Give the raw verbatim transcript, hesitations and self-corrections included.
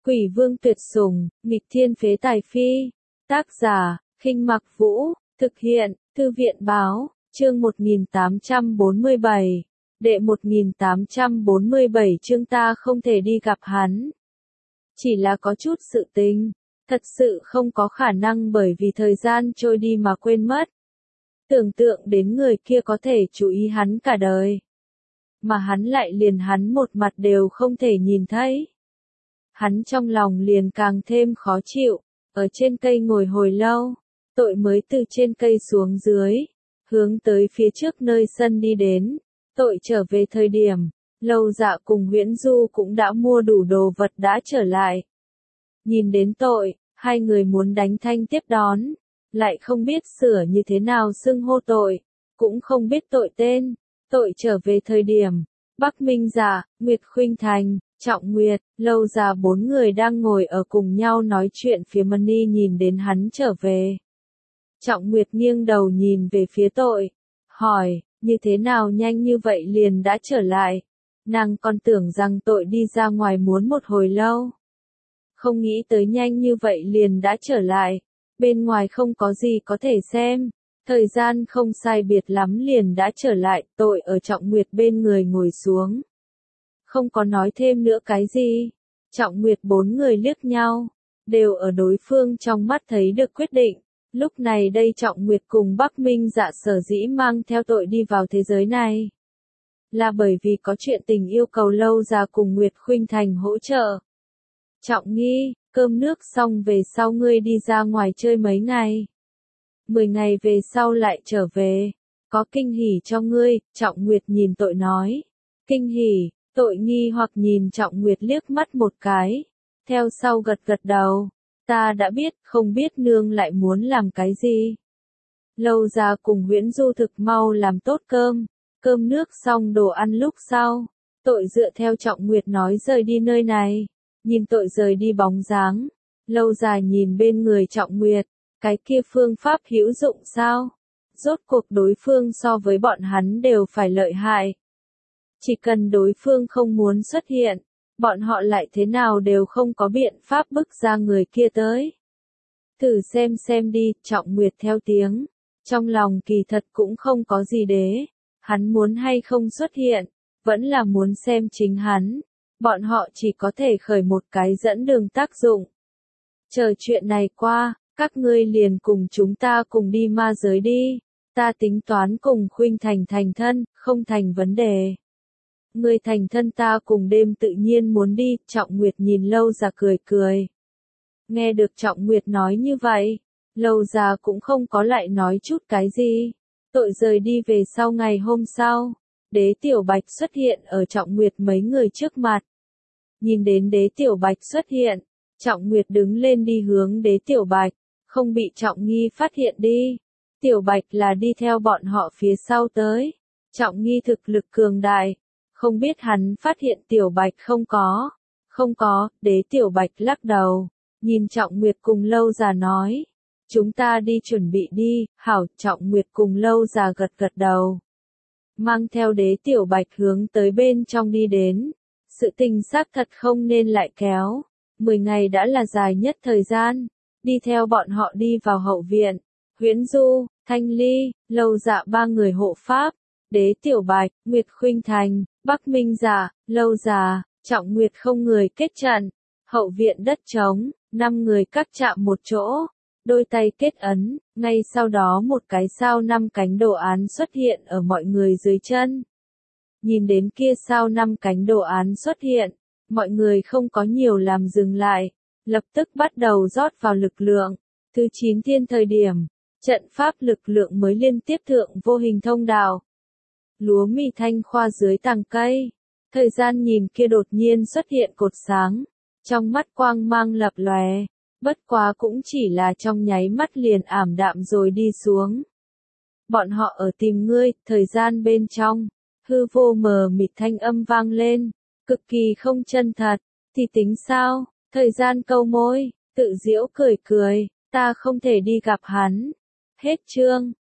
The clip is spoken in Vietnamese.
Quỷ vương tuyệt sủng, nghịch thiên phế tài phi. Tác giả, Khinh Mặc Vũ, thực hiện, Thư viện báo, chương một nghìn tám trăm bốn mươi bảy. Đệ một nghìn tám trăm bốn mươi bảy chương ta không thể đi gặp hắn. Chỉ là có chút sự tình, thật sự không có khả năng bởi vì thời gian trôi đi mà quên mất. Tưởng tượng đến người kia có thể chú ý hắn cả đời. Mà hắn lại liền hắn một mặt đều không thể nhìn thấy. Hắn trong lòng liền càng thêm khó chịu, ở trên cây ngồi hồi lâu, tội mới từ trên cây xuống dưới, hướng tới phía trước nơi sân đi đến, tội trở về thời điểm, Lâu Dạ cùng Huyễn Du cũng đã mua đủ đồ vật đã trở lại. Nhìn đến tội, hai người muốn đánh thanh tiếp đón, lại không biết sửa như thế nào xưng hô tội, cũng không biết tội tên, tội trở về thời điểm, Bắc Minh Dạ, Nguyệt Khuynh Thành, Trọng Nguyệt, Lâu Dạ bốn người đang ngồi ở cùng nhau nói chuyện phía Mani nhìn đến hắn trở về. Trọng Nguyệt nghiêng đầu nhìn về phía tội, hỏi, như thế nào nhanh như vậy liền đã trở lại, nàng còn tưởng rằng tội đi ra ngoài muốn một hồi lâu. Không nghĩ tới nhanh như vậy liền đã trở lại, bên ngoài không có gì có thể xem, thời gian không sai biệt lắm liền đã trở lại, tội ở Trọng Nguyệt bên người ngồi xuống. Không có nói thêm nữa cái gì, Trọng Nguyệt bốn người liếc nhau, đều ở đối phương trong mắt thấy được quyết định. Lúc này đây Trọng Nguyệt cùng Bắc Minh Dạ sở dĩ mang theo tội đi vào thế giới này, là bởi vì có chuyện tình yêu cầu Lâu Dạ cùng Nguyệt Khuynh Thành hỗ trợ. Trọng Nghi, cơm nước xong về sau ngươi đi ra ngoài chơi mấy ngày. Mười ngày về sau lại trở về, có kinh hỉ cho ngươi, Trọng Nguyệt nhìn tội nói. Kinh hỉ, tội nghi hoặc nhìn Trọng Nguyệt liếc mắt một cái, theo sau gật gật đầu. Ta đã biết, không biết nương lại muốn làm cái gì. Lâu Dạ cùng Huyễn Du thực mau làm tốt cơm, cơm nước xong đồ ăn lúc sau, tội dựa theo Trọng Nguyệt nói rời đi nơi này, nhìn tội rời đi bóng dáng, Lâu Dạ nhìn bên người Trọng Nguyệt, cái kia phương pháp hữu dụng sao? Rốt cuộc đối phương so với bọn hắn đều phải lợi hại. Chỉ cần đối phương không muốn xuất hiện, bọn họ lại thế nào đều không có biện pháp bức ra người kia tới. Thử xem xem đi, Trọng Nguyệt theo tiếng. Trong lòng kỳ thật cũng không có gì đế. Hắn muốn hay không xuất hiện, vẫn là muốn xem chính hắn. Bọn họ chỉ có thể khởi một cái dẫn đường tác dụng. Chờ chuyện này qua, các ngươi liền cùng chúng ta cùng đi ma giới đi. Ta tính toán cùng Khuynh Thành thành thân, không thành vấn đề. Ngươi thành thân ta cùng đêm tự nhiên muốn đi, Trọng Nguyệt nhìn Lâu Dạ cười cười. Nghe được Trọng Nguyệt nói như vậy, Lâu Dạ cũng không có lại nói chút cái gì. Tội rời đi về sau ngày hôm sau, Đế Tiểu Bạch xuất hiện ở Trọng Nguyệt mấy người trước mặt. Nhìn đến Đế Tiểu Bạch xuất hiện, Trọng Nguyệt đứng lên đi hướng Đế Tiểu Bạch, không bị Trọng Nghi phát hiện đi. Tiểu Bạch là đi theo bọn họ phía sau tới. Trọng Nghi thực lực cường đại. Không biết hắn phát hiện Tiểu Bạch không có. Không có, Đế Tiểu Bạch lắc đầu. Nhìn Trọng Nguyệt cùng Lâu Dạ nói. Chúng ta đi chuẩn bị đi, hảo, Trọng Nguyệt cùng Lâu Dạ gật gật đầu. Mang theo Đế Tiểu Bạch hướng tới bên trong đi đến. Sự tình xác thật không nên lại kéo. Mười ngày đã là dài nhất thời gian. Đi theo bọn họ đi vào hậu viện. Huyễn Du, Thanh Ly, Lâu Dạ ba người hộ pháp. Đế Tiểu Bạch, Nguyệt Khuynh Thành, Bắc Minh Dạ, Lâu Dạ, Trọng Nguyệt không người kết trận. Hậu viện đất trống, năm người các chạm một chỗ, đôi tay kết ấn, ngay sau đó một cái sao năm cánh đồ án xuất hiện ở mọi người dưới chân. Nhìn đến kia sao năm cánh đồ án xuất hiện, mọi người không có nhiều làm dừng lại, lập tức bắt đầu rót vào lực lượng. Thứ chín thiên thời điểm, trận pháp lực lượng mới liên tiếp thượng vô hình thông đạo. Lúa mì thanh khoa dưới tàng cây, thời gian nhìn kia đột nhiên xuất hiện cột sáng, trong mắt quang mang lập lòe, bất quá cũng chỉ là trong nháy mắt liền ảm đạm rồi đi xuống. Bọn họ ở tìm ngươi, thời gian bên trong, hư vô mờ mịt thanh âm vang lên, cực kỳ không chân thật, thì tính sao, thời gian câu môi, tự giễu cười cười, ta không thể đi gặp hắn. Hết chương.